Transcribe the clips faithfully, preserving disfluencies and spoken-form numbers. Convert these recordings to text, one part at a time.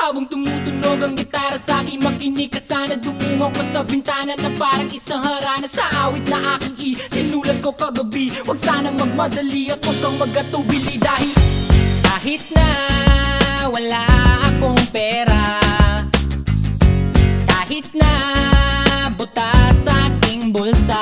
Habang tumutunog ang gitara sa aking makinig ka sana. Dumungaw ko sa bintana na parang isang harana. Sa awit na aking isinulat ko kagabi. Huwag sana magmadali at huwag kang magatubili. Dahil kahit na wala akong pera, kahit na butas sa aking bulsa,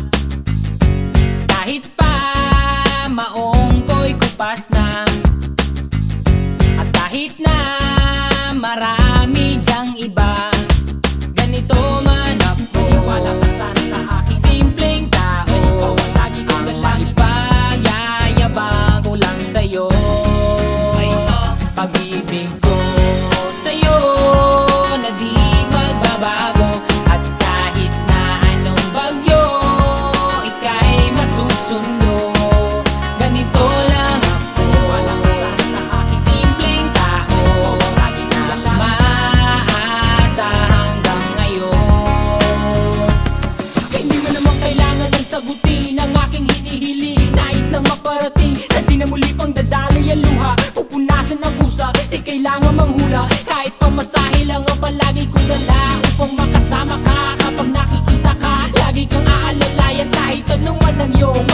kahit pa maong ko'y kupas na, at kahit na marami dyang iba, ganito man ako. Maniwala ka sana sa aking simpleng tao. Ikaw ang lagi kong galang, ipagyayabang ko lang sa'yo. Pag-ibig ko sa'yo na di magbabago. At kahit na anong bagyo, ika'y masusundo. Ganito lang ako. Maniwala ka sana sa aking simpleng tao. Lagi na lang maasa hanggang ngayon. Kaya hindi mo naman kailangan ng sagutin ang aking hinihiling. Nais lang maparating na di na muli pang dadaloy ang luha. Pupunasan ang kusa, di kailangan manghula. Kahit pamasahe lang ang palagi kong dala upang makasama ka. Kapag nakikita ka, lagi kang aalalayan kahit anong man ang iyong